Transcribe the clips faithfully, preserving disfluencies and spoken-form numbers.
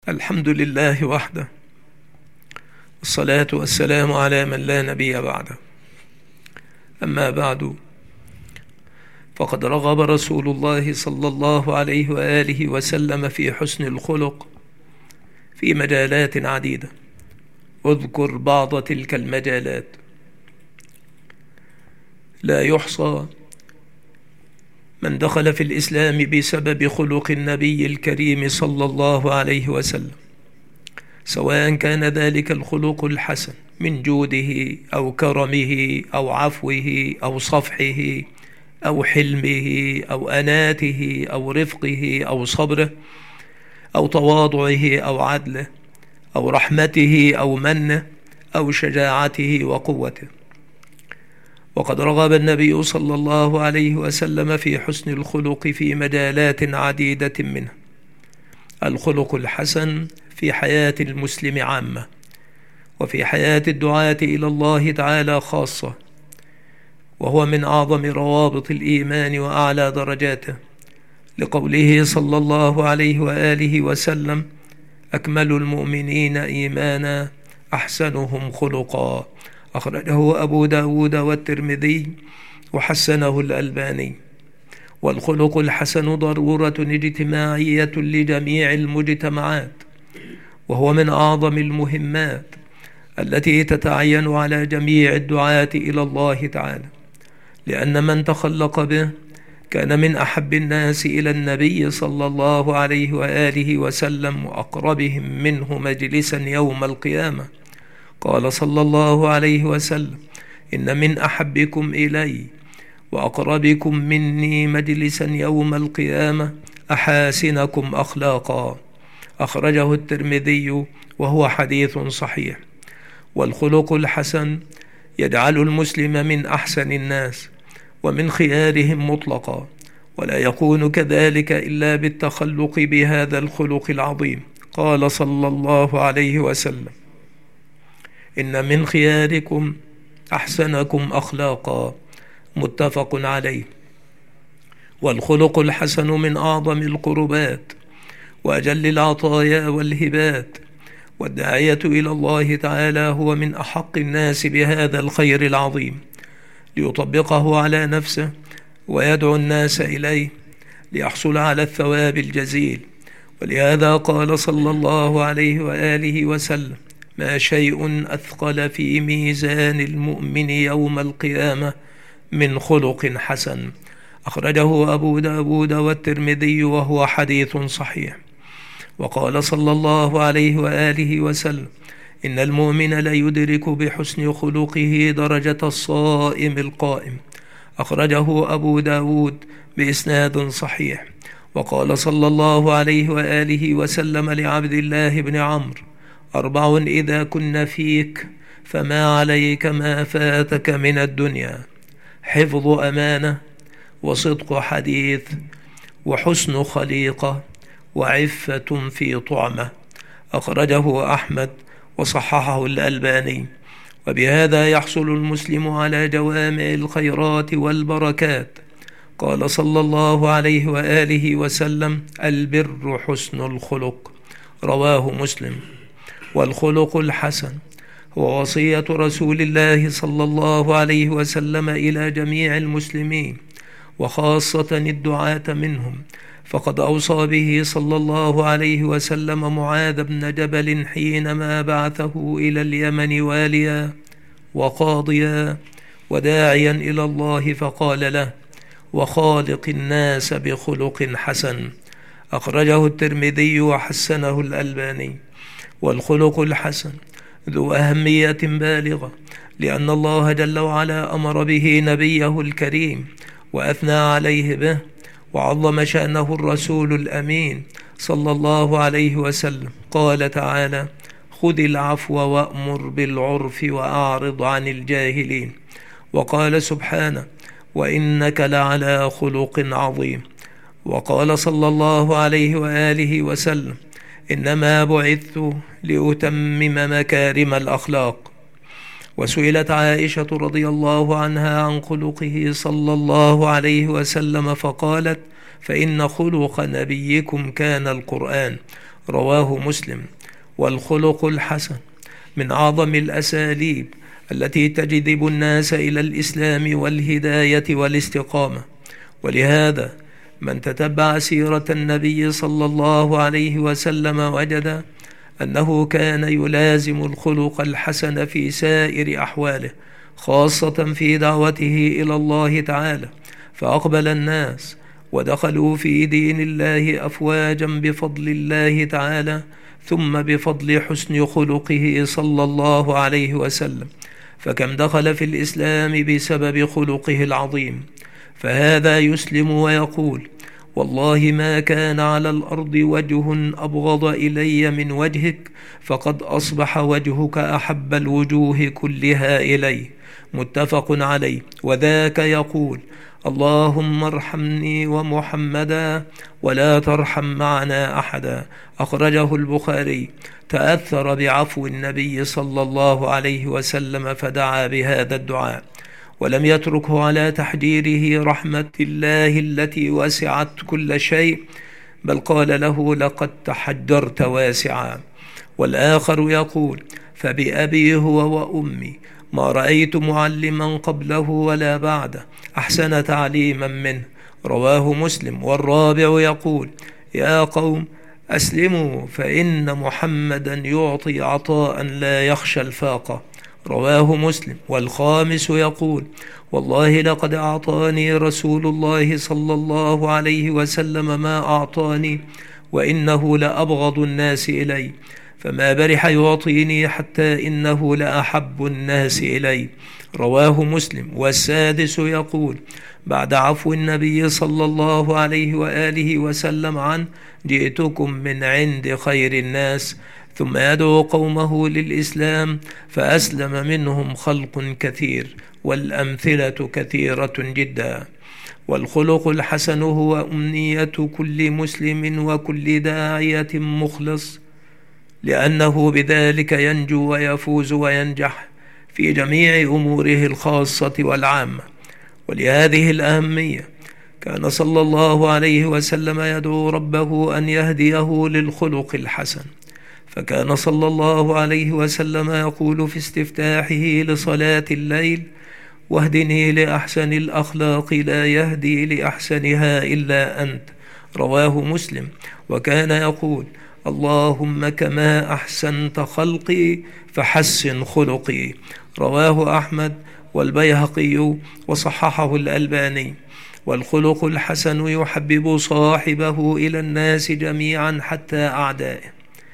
الحمد لله وحده، والصلاة والسلام على من لا نبي بعده. أما بعد، فقد رغب رسول الله صلى الله عليه وآله وسلم في حسن الخلق في مجالات عديدة. أذكر بعض تلك المجالات. لا يحصى من دخل في الإسلام بسبب خلق النبي الكريم صلى الله عليه وسلم، سواء كان ذلك الخلق الحسن من جوده أو كرمه أو عفوه أو صفحه أو حلمه أو أناته أو رفقه أو صبره أو تواضعه أو عدله أو رحمته أو منه أو شجاعته وقوته. وقد رغب النبي صلى الله عليه وسلم في حسن الخلق في مجالات عديدة منها: الخلق الحسن في حياة المسلم عامة، وفي حياة الدعاة إلى الله تعالى خاصة، وهو من أعظم روابط الإيمان وأعلى درجاته، لقوله صلى الله عليه وآله وسلم: أكمل المؤمنين إيمانا أحسنهم خلقا. أخرجه أبو داود والترمذي وحسنه الألباني. والخلق الحسن ضرورة اجتماعية لجميع المجتمعات، وهو من أعظم المهمات التي تتعين على جميع الدعاة إلى الله تعالى، لأن من تخلق به كان من أحب الناس إلى النبي صلى الله عليه وآله وسلم، وأقربهم منه مجلسا يوم القيامة. قال صلى الله عليه وسلم: إن من أحبكم إلي وأقربكم مني مجلسا يوم القيامة أحاسنكم أخلاقا. أخرجه الترمذي وهو حديث صحيح. والخلق الحسن يجعل المسلم من أحسن الناس ومن خيارهم مطلقا، ولا يكون كذلك إلا بالتخلق بهذا الخلق العظيم. قال صلى الله عليه وسلم: إن من خياركم أحسنكم أخلاقا. متفق عليه. والخلق الحسن من أعظم القربات وأجل العطايا والهبات، والداعية إلى الله تعالى هو من أحق الناس بهذا الخير العظيم، ليطبقه على نفسه ويدعو الناس إليه ليحصل على الثواب الجزيل. ولهذا قال صلى الله عليه وآله وسلم: ما شيء أثقل في ميزان المؤمن يوم القيامة من خلق حسن. أخرجه أبو داود والترمذي وهو حديث صحيح. وقال صلى الله عليه وآله وسلم: إن المؤمن ليدرك بحسن خلقه درجة الصائم القائم. أخرجه أبو داود بإسناد صحيح. وقال صلى الله عليه وآله وسلم لعبد الله بن عمرو: أربع إذا كن فيك فما عليك ما فاتك من الدنيا: حفظ أمانة، وصدق حديث، وحسن خليقة، وعفة في طعمة. أخرجه أحمد وصححه الألباني. وبهذا يحصل المسلم على جوامع الخيرات والبركات. قال صلى الله عليه وآله وسلم: البر حسن الخلق. رواه مسلم. والخلق الحسن هو وصية رسول الله صلى الله عليه وسلم إلى جميع المسلمين، وخاصة الدعاة منهم، فقد أوصى به صلى الله عليه وسلم معاذ بن جبل حينما بعثه إلى اليمن واليا وقاضيا وداعيا إلى الله، فقال له: وخالق الناس بخلق حسن. أخرجه الترمذي وحسنه الألباني. والخلق الحسن ذو أهمية بالغة، لأن الله جل وعلا أمر به نبيه الكريم وأثنى عليه به، وعظم شأنه الرسول الأمين صلى الله عليه وسلم. قال تعالى: خذ العفو وأمر بالعرف وأعرض عن الجاهلين. وقال سبحانه: وإنك لعلى خلق عظيم. وقال صلى الله عليه وآله وسلم: إنما بعثت لأتمم مكارم الأخلاق. وسئلت عائشة رضي الله عنها عن خلقه صلى الله عليه وسلم، فقالت: فإن خلق نبيكم كان القرآن. رواه مسلم. والخلق الحسن من أعظم الأساليب التي تجذب الناس إلى الإسلام والهداية والاستقامة، ولهذا من تتبع سيرة النبي صلى الله عليه وسلم وجد أنه كان يلازم الخلق الحسن في سائر أحواله، خاصة في دعوته إلى الله تعالى، فأقبل الناس ودخلوا في دين الله أفواجا بفضل الله تعالى، ثم بفضل حسن خلقه صلى الله عليه وسلم، فكم دخل في الإسلام بسبب خلقه العظيم. فهذا يسلم ويقول: والله ما كان على الأرض وجه أبغض إلي من وجهك، فقد أصبح وجهك أحب الوجوه كلها إلي. متفق عليه. وذاك يقول: اللهم ارحمني ومحمدا ولا ترحم معنا أحدا. أخرجه البخاري. تأثر بعفو النبي صلى الله عليه وسلم فدعا بهذا الدعاء، ولم يتركه على تحجيره رحمة الله التي وسعت كل شيء، بل قال له: لقد تحجرت واسعا. والآخر يقول: فبأبي هو وأمي ما رأيت معلما قبله ولا بعده أحسن تعليما منه. رواه مسلم. والرابع يقول: يا قوم أسلموا فإن محمدا يعطي عطاء لا يخشى الفاقة. رواه مسلم. والخامس يقول: والله لقد أعطاني رسول الله صلى الله عليه وسلم ما أعطاني، وإنه لأبغض الناس إلي، فما برح يعطيني حتى إنه لأحب الناس إلي. رواه مسلم. والسادس يقول: بعد عفو النبي صلى الله عليه وآله وسلم عنه: جئتكم من عند خير الناس. ثم يدعو قومه للإسلام، فأسلم منهم خلق كثير، والأمثلة كثيرة جدا. والخلق الحسن هو أمنية كل مسلم وكل داعية مخلص، لأنه بذلك ينجو ويفوز وينجح في جميع أموره الخاصة والعامة. ولهذه الأهمية كان صلى الله عليه وسلم يدعو ربه أن يهديه للخلق الحسن، فكان صلى الله عليه وسلم يقول في استفتاحه لصلاة الليل: واهدني لأحسن الأخلاق لا يهدي لأحسنها إلا أنت. رواه مسلم. وكان يقول: اللهم كما أحسنت خلقي فحسن خلقي. رواه أحمد والبيهقي وصححه الألباني. والخلق الحسن يحبب صاحبه إلى الناس جميعا حتى أعدائه،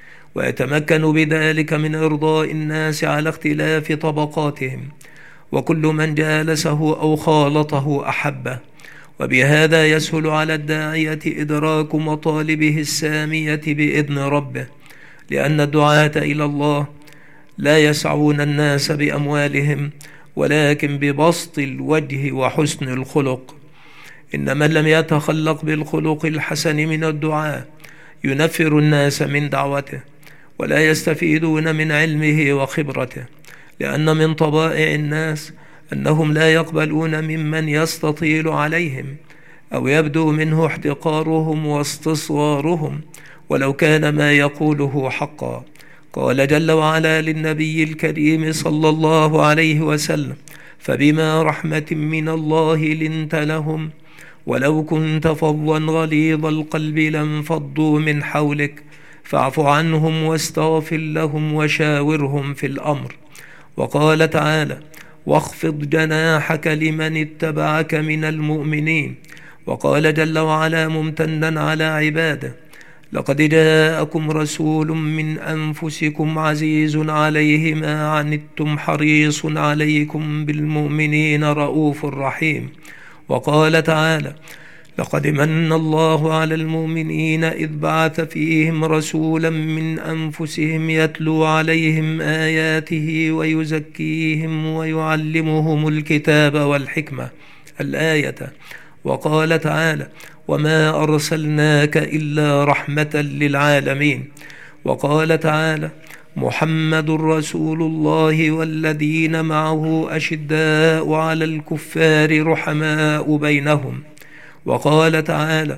ويتمكن بذلك من إرضاء الناس على اختلاف طبقاتهم، وكل من جالسه أو خالطه أحبه. وبهذا يسهل على الداعية إدراك مطالبه السامية بإذن ربه، لأن الدعاة إلى الله لا يسعون الناس بأموالهم، ولكن ببسط الوجه وحسن الخلق. إن من لم يتخلق بالخلق الحسن من الدعاء ينفر الناس من دعوته، ولا يستفيدون من علمه وخبرته، لأن من طبائع الناس أنهم لا يقبلون ممن يستطيل عليهم أو يبدو منه احتقارهم واستصغارهم، ولو كان ما يقوله حقا. قال جل وعلا للنبي الكريم صلى الله عليه وسلم: فبما رحمة من الله لنت لهم ولو كنت فظا غليظ القلب لانفضوا من حولك فاعف عنهم واستغفر لهم وشاورهم في الأمر. وقال تعالى: واخفض جناحك لمن اتبعك من المؤمنين. وقال جل وعلا ممتنا على عباده: لقد جاءكم رسول من أنفسكم عزيز عليه ما عنتم حريص عليكم بالمؤمنين رؤوف رحيم. وقال تعالى: لقد من الله على المؤمنين إذ بعث فيهم رسولا من أنفسهم يتلو عليهم آياته ويزكيهم ويعلمهم الكتاب والحكمة. الآية. وقال تعالى: وما أرسلناك إلا رحمة للعالمين. وقال تعالى: محمد رسول الله والذين معه أشداء على الكفار رحماء بينهم. وقال تعالى: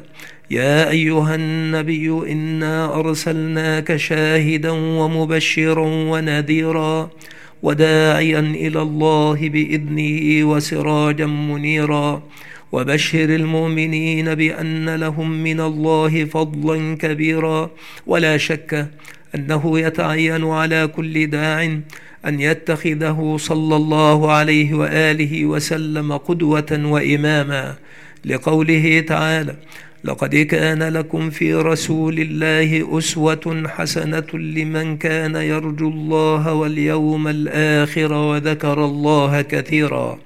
يا أيها النبي إنا أرسلناك شاهدا ومبشرا ونذيرا وداعيا إلى الله بإذنه وسراجا منيرا وبشر المؤمنين بأن لهم من الله فضلا كبيرا. ولا شك أنه يتعين على كل داع أن يتخذه صلى الله عليه وآله وسلم قدوة وإماما، لقوله تعالى: لقد كان لكم في رسول الله أسوة حسنة لمن كان يرجو الله واليوم الآخر وذكر الله كثيرا.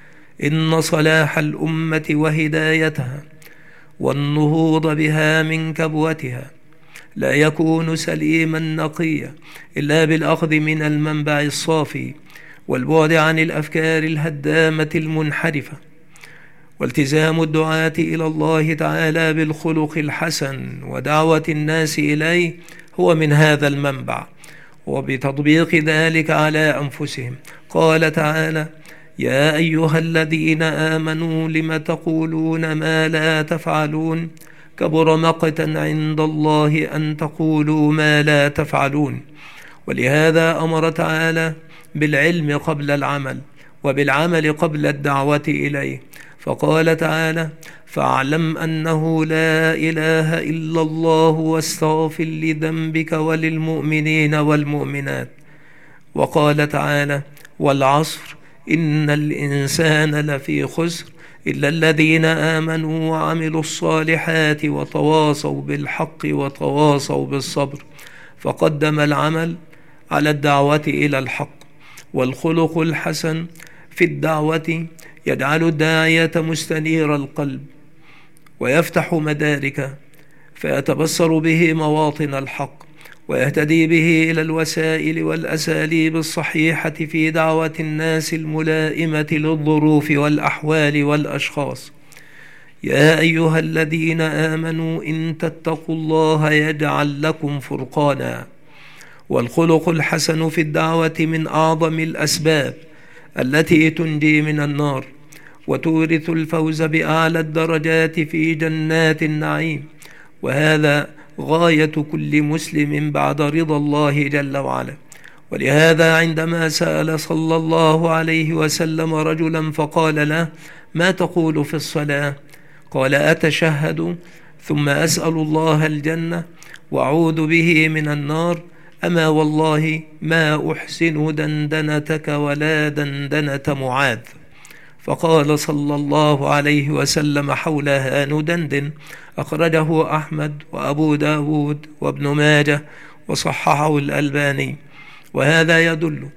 إن صلاح الأمة وهدايتها والنهوض بها من كبوتها لا يكون سليما نقيا إلا بالأخذ من المنبع الصافي والبعد عن الأفكار الهدامة المنحرفة، والتزام الدعاة إلى الله تعالى بالخلق الحسن ودعوة الناس إليه هو من هذا المنبع، وبتطبيق ذلك على أنفسهم. قال تعالى: يا أيها الذين آمنوا لم تقولون ما لا تفعلون كبر مقتا عند الله أن تقولوا ما لا تفعلون. ولهذا أمر تعالى بالعلم قبل العمل، وبالعمل قبل الدعوة إليه، فقال تعالى: فاعلم أنه لا إله إلا الله واستغفر لذنبك وللمؤمنين والمؤمنات. وقال تعالى: والعصر إن الإنسان لفي خسر إلا الذين آمنوا وعملوا الصالحات وتواصوا بالحق وتواصوا بالصبر، فقدم العمل على الدعوة إلى الحق. والخلق الحسن في الدعوة يجعل الداعية مستنير القلب ويفتح مداركه، فيتبصر به مواطن الحق ويهتدي به إلى الوسائل والأساليب الصحيحة في دعوة الناس الملائمة للظروف والأحوال والأشخاص. يا أيها الذين آمنوا إن تتقوا الله يجعل لكم فرقانا. والخلق الحسن في الدعوة من أعظم الأسباب التي تنجي من النار وتورث الفوز بأعلى الدرجات في جنات النعيم، وهذا غاية كل مسلم بعد رضا الله جل وعلا. ولهذا عندما سأل صلى الله عليه وسلم رجلا فقال له: ما تقول في الصلاة؟ قال: أتشهد ثم أسأل الله الجنة وأعوذ به من النار، أما والله ما أحسن دندنتك ولا دندنة معاذ. فقال صلى الله عليه وسلم حولها ندندن. أخرجه أحمد وأبو داود وابن ماجه وصححه الألباني. وهذا يدل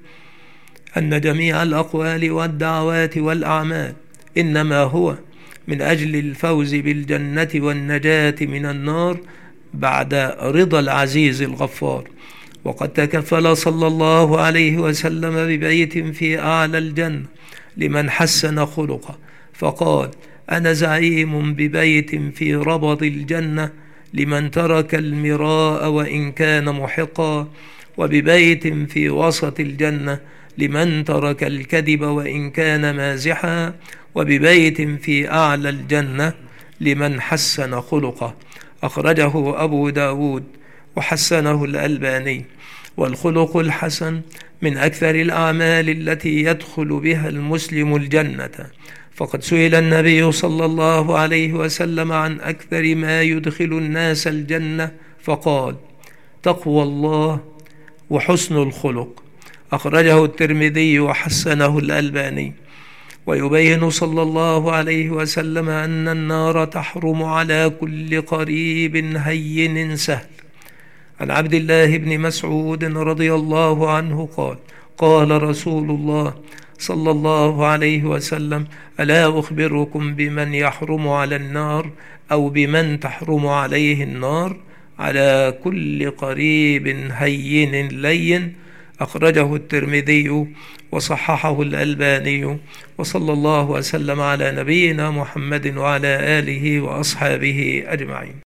أن جميع الأقوال والدعوات والأعمال إنما هو من أجل الفوز بالجنة والنجاة من النار بعد رضا العزيز الغفار. وقد تكفل صلى الله عليه وسلم ببيت في أعلى الجنة لمن حسن خلقه، فقال: أنا زعيم ببيت في ربض الجنة لمن ترك المراء وإن كان محقا، وببيت في وسط الجنة لمن ترك الكذب وإن كان مازحا، وببيت في أعلى الجنة لمن حسن خلقه. أخرجه أبو داود وحسنه الألباني. والخلق الحسن من أكثر الأعمال التي يدخل بها المسلم الجنة، فقد سئل النبي صلى الله عليه وسلم عن أكثر ما يدخل الناس الجنة فقال: تقوى الله وحسن الخلق. أخرجه الترمذي وحسنه الألباني. ويبين صلى الله عليه وسلم أن النار تحرم على كل قريب هين سهل. عن عبد الله بن مسعود رضي الله عنه قال: قال رسول الله صلى الله عليه وسلم: ألا أخبركم بمن يحرم على النار أو بمن تحرم عليه النار؟ على كل قريب هين لين. أخرجه الترمذي وصححه الألباني. وصلى الله وسلم على نبينا محمد وعلى آله وأصحابه أجمعين.